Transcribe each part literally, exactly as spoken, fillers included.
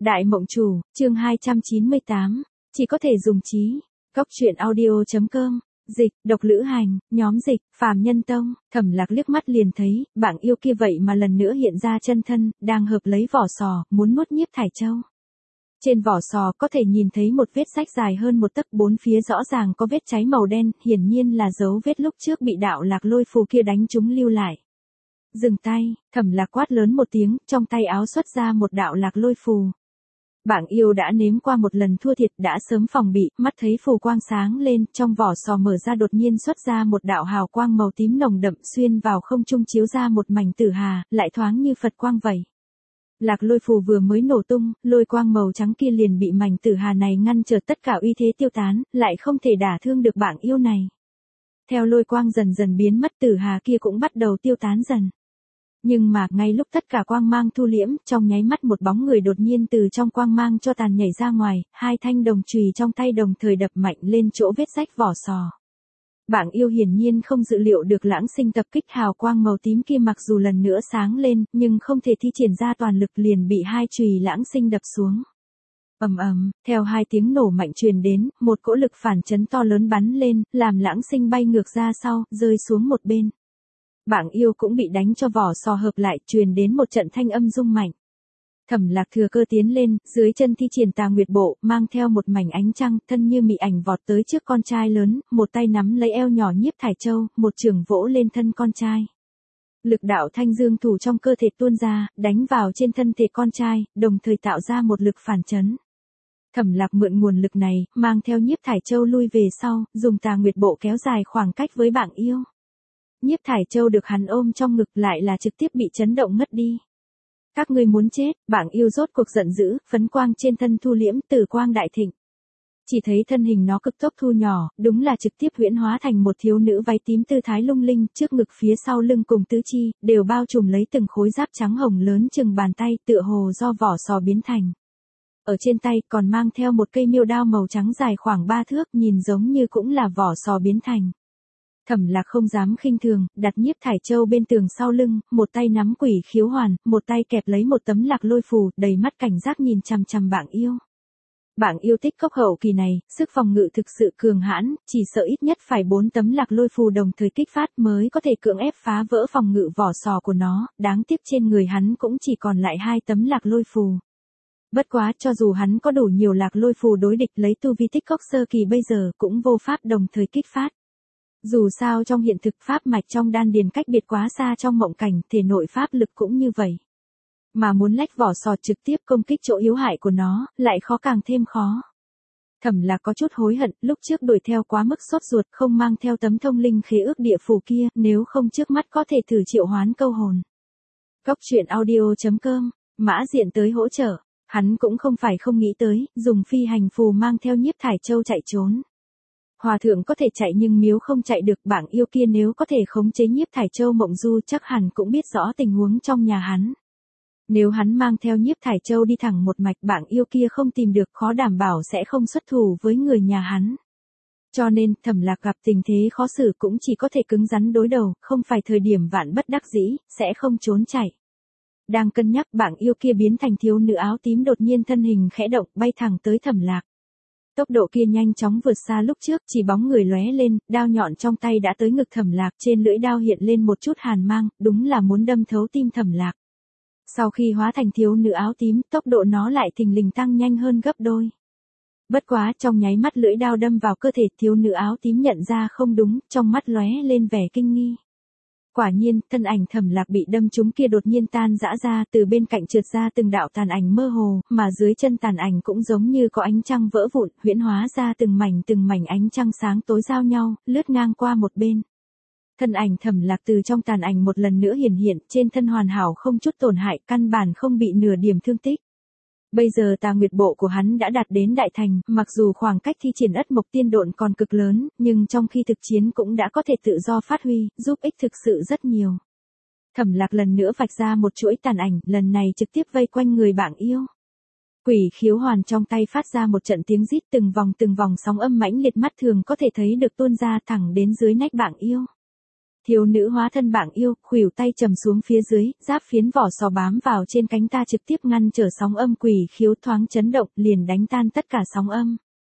Đại Mộng Chủ, chương hai trăm chín mươi tám, chỉ có thể dùng trí. Cốc truyện audio.com, dịch, độc lữ hành, nhóm dịch, phàm nhân tông. Thẩm Lạc liếc mắt liền thấy, bảng yêu kia vậy mà lần nữa hiện ra chân thân, đang hợp lấy vỏ sò, muốn nuốt Nhiếp Thải Châu. Trên vỏ sò có thể nhìn thấy một vết rách dài hơn một tấc, bốn phía rõ ràng có vết cháy màu đen, hiển nhiên là dấu vết lúc trước bị đạo Lạc Lôi phù kia đánh trúng lưu lại. Dừng tay, Thẩm Lạc quát lớn một tiếng, trong tay áo xuất ra một đạo Lạc Lôi phù. Bảng yêu đã nếm qua một lần thua thiệt, đã sớm phòng bị, mắt thấy phù quang sáng lên, trong vỏ sò mở ra đột nhiên xuất ra một đạo hào quang màu tím nồng đậm, xuyên vào không trung chiếu ra một mảnh tử hà, lại thoáng như Phật quang vậy. Lạc Lôi phù vừa mới nổ tung, lôi quang màu trắng kia liền bị mảnh tử hà này ngăn trở, tất cả uy thế tiêu tán, lại không thể đả thương được bảng yêu này. Theo lôi quang dần dần biến mất, tử hà kia cũng bắt đầu tiêu tán dần. Nhưng mà, ngay lúc tất cả quang mang thu liễm, trong nháy mắt một bóng người đột nhiên từ trong quang mang cho tàn nhảy ra ngoài, hai thanh đồng chùy trong tay đồng thời đập mạnh lên chỗ vết rách vỏ sò. Bảng yêu hiển nhiên không dự liệu được Lãng Sinh tập kích, hào quang màu tím kia mặc dù lần nữa sáng lên, nhưng không thể thi triển ra toàn lực, liền bị hai chùy Lãng Sinh đập xuống. Ầm ầm, theo hai tiếng nổ mạnh truyền đến, một cỗ lực phản chấn to lớn bắn lên, làm Lãng Sinh bay ngược ra sau, rơi xuống một bên. Bảng yêu cũng bị đánh cho vỏ sò hợp lại, truyền đến một trận thanh âm rung mạnh. Thẩm Lạc thừa cơ tiến lên, dưới chân thi triển Tà Nguyệt Bộ, mang theo một mảnh ánh trăng, thân như mị ảnh vọt tới trước con trai lớn, một tay nắm lấy eo nhỏ Nhiếp Thải Châu, một chưởng vỗ lên thân con trai. Lực đạo thanh dương thủ trong cơ thể tuôn ra, đánh vào trên thân thể con trai, đồng thời tạo ra một lực phản chấn. Thẩm Lạc mượn nguồn lực này, mang theo Nhiếp Thải Châu lui về sau, dùng Tà Nguyệt Bộ kéo dài khoảng cách với bảng yêu. Nhiếp Thải Châu được hắn ôm trong ngực lại là trực tiếp bị chấn động ngất đi. Các ngươi muốn chết, bảng yêu rốt cuộc giận dữ, phấn quang trên thân thu liễm, tử quang đại thịnh. Chỉ thấy thân hình nó cực tốc thu nhỏ, đúng là trực tiếp huyễn hóa thành một thiếu nữ váy tím tư thái lung linh, trước ngực phía sau lưng cùng tứ chi, đều bao trùm lấy từng khối giáp trắng hồng lớn chừng bàn tay, tựa hồ do vỏ sò biến thành. Ở trên tay còn mang theo một cây miêu đao màu trắng dài khoảng ba thước, nhìn giống như cũng là vỏ sò biến thành. Thẩm Lạc không dám khinh thường, đặt Nhiếp Thải Châu bên tường sau lưng, một tay nắm Quỷ Khiếu Hoàn, một tay kẹp lấy một tấm Lạc Lôi phù, đầy mắt cảnh giác nhìn chằm chằm bảng yêu. Bảng yêu tích cốc hậu kỳ này, sức phòng ngự thực sự cường hãn, chỉ sợ ít nhất phải bốn tấm Lạc Lôi phù đồng thời kích phát mới có thể cưỡng ép phá vỡ phòng ngự vỏ sò của nó, đáng tiếc trên người hắn cũng chỉ còn lại hai tấm Lạc Lôi phù. Bất quá, cho dù hắn có đủ nhiều Lạc Lôi phù đối địch, lấy tu vi tích cốc sơ kỳ bây giờ cũng vô pháp đồng thời kích phát. Dù sao trong hiện thực pháp mạch trong đan điền cách biệt quá xa trong mộng cảnh, thể nội pháp lực cũng như vậy. Mà muốn lách vỏ sò trực tiếp công kích chỗ yếu hại của nó, lại khó càng thêm khó. Thẩm Lạc có chút hối hận, lúc trước đuổi theo quá mức sốt ruột, không mang theo tấm thông linh khế ước địa phù kia, nếu không trước mắt có thể thử triệu hoán câu hồn. Cốc truyện audio.com, Mã Diện tới hỗ trợ, hắn cũng không phải không nghĩ tới, dùng phi hành phù mang theo Nhiếp Thải Châu chạy trốn. Hòa thượng có thể chạy nhưng miếu không chạy được, bảng yêu kia nếu có thể khống chế Nhiếp Thải Châu mộng du chắc hẳn cũng biết rõ tình huống trong nhà hắn. Nếu hắn mang theo Nhiếp Thải Châu đi thẳng một mạch, bảng yêu kia không tìm được, khó đảm bảo sẽ không xuất thủ với người nhà hắn. Cho nên, Thẩm Lạc gặp tình thế khó xử cũng chỉ có thể cứng rắn đối đầu, không phải thời điểm vạn bất đắc dĩ, sẽ không trốn chạy. Đang cân nhắc, bảng yêu kia biến thành thiếu nữ áo tím đột nhiên thân hình khẽ động, bay thẳng tới Thẩm Lạc. Tốc độ kia nhanh chóng vượt xa lúc trước, chỉ bóng người lóe lên, đao nhọn trong tay đã tới ngực Thẩm Lạc, trên lưỡi đao hiện lên một chút hàn mang, đúng là muốn đâm thấu tim Thẩm Lạc. Sau khi hóa thành thiếu nữ áo tím, tốc độ nó lại thình lình tăng nhanh hơn gấp đôi. Bất quá, trong nháy mắt lưỡi đao đâm vào cơ thể, thiếu nữ áo tím nhận ra không đúng, trong mắt lóe lên vẻ kinh nghi. Quả nhiên, thân ảnh Thẩm Lạc bị đâm trúng kia đột nhiên tan rã ra, từ bên cạnh trượt ra từng đạo tàn ảnh mơ hồ, mà dưới chân tàn ảnh cũng giống như có ánh trăng vỡ vụn, huyễn hóa ra từng mảnh từng mảnh ánh trăng sáng tối giao nhau, lướt ngang qua một bên. Thân ảnh Thẩm Lạc từ trong tàn ảnh một lần nữa hiển hiện, trên thân hoàn hảo không chút tổn hại, căn bản không bị nửa điểm thương tích. Bây giờ Tà Nguyệt Bộ của hắn đã đạt đến đại thành, mặc dù khoảng cách thi triển Ất Mộc Tiên Độn còn cực lớn, nhưng trong khi thực chiến cũng đã có thể tự do phát huy, giúp ích thực sự rất nhiều. Thẩm Lạc lần nữa vạch ra một chuỗi tàn ảnh, lần này trực tiếp vây quanh người bảng yêu. Quỷ Khiếu Hoàn trong tay phát ra một trận tiếng rít, từng vòng từng vòng sóng âm mãnh liệt mắt thường có thể thấy được tuôn ra thẳng đến dưới nách bảng yêu. Thiếu nữ hóa thân bảng yêu, khuỷu tay trầm xuống phía dưới, giáp phiến vỏ sò bám vào trên cánh ta trực tiếp ngăn trở sóng âm quỷ khiếu thoáng chấn động, liền đánh tan tất cả sóng âm.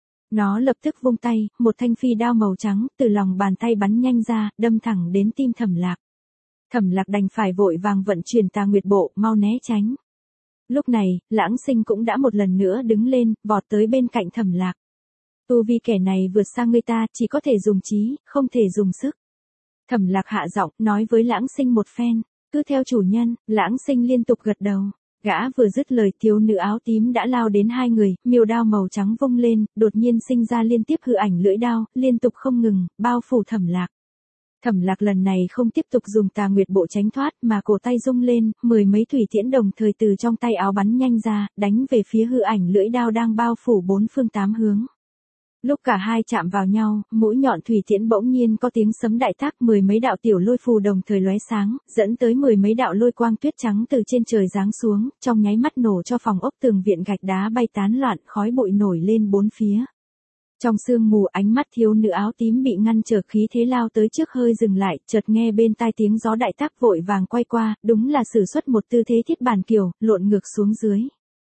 Nó lập tức vung tay, một thanh phi đao màu trắng, từ lòng bàn tay bắn nhanh ra, đâm thẳng đến tim Thẩm Lạc. Thẩm Lạc đành phải vội vàng vận chuyển Tà Nguyệt Bộ, mau né tránh. Lúc này, Lãng Sinh cũng đã một lần nữa đứng lên, vọt tới bên cạnh Thẩm Lạc. Tu vi kẻ này vượt xa người ta, chỉ có thể dùng trí, không thể dùng sức. Thẩm Lạc hạ giọng, nói với Lãng Sinh một phen, cứ theo chủ nhân. Lãng Sinh liên tục gật đầu. Gã vừa dứt lời, thiếu nữ áo tím đã lao đến hai người, miêu đao màu trắng vung lên, đột nhiên sinh ra liên tiếp hư ảnh lưỡi đao, liên tục không ngừng, bao phủ Thẩm Lạc. Thẩm Lạc lần này không tiếp tục dùng Tà Nguyệt Bộ tránh thoát, mà cổ tay rung lên, mười mấy thủy tiễn đồng thời từ trong tay áo bắn nhanh ra, đánh về phía hư ảnh lưỡi đao đang bao phủ bốn phương tám hướng. Lúc cả hai chạm vào nhau, mũi nhọn thủy tiễn bỗng nhiên có tiếng sấm đại tác, mười mấy đạo tiểu lôi phù đồng thời lóe sáng, dẫn tới mười mấy đạo lôi quang tuyết trắng từ trên trời giáng xuống, trong nháy mắt nổ cho phòng ốc tường viện gạch đá bay tán loạn, khói bụi nổi lên bốn phía. Trong sương mù, ánh mắt thiếu nữ áo tím bị ngăn trở, khí thế lao tới trước hơi dừng lại, chợt nghe bên tai tiếng gió đại tác, vội vàng quay qua, đúng là sử xuất một tư thế thiết bản kiều, lộn ngược xuống dưới.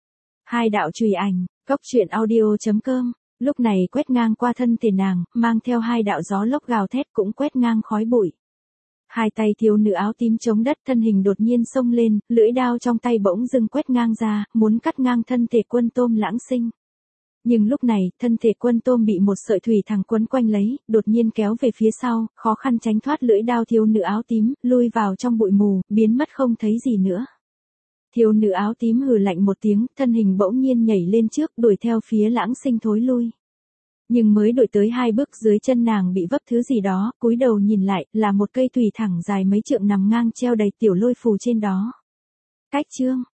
Hai đạo chùy ảnh, cốc truyện audio chấm com. Lúc này quét ngang qua thân thể nàng, mang theo hai đạo gió lốc gào thét cũng quét ngang khói bụi. Hai tay thiếu nữ áo tím chống đất, thân hình đột nhiên xông lên, lưỡi đao trong tay bỗng dưng quét ngang ra, muốn cắt ngang thân thể Quân Tôm Lãng Sinh. Nhưng lúc này, thân thể Quân Tôm bị một sợi thủy thẳng quấn quanh lấy, đột nhiên kéo về phía sau, khó khăn tránh thoát lưỡi đao thiếu nữ áo tím, lui vào trong bụi mù, biến mất không thấy gì nữa. Thiếu nữ áo tím hừ lạnh một tiếng, thân hình bỗng nhiên nhảy lên trước, đuổi theo phía Lãng Sinh thối lui. Nhưng mới đuổi tới hai bước, dưới chân nàng bị vấp thứ gì đó, cúi đầu nhìn lại, là một cây thủy thẳng dài mấy trượng nằm ngang treo đầy tiểu lôi phù trên đó. Cách chương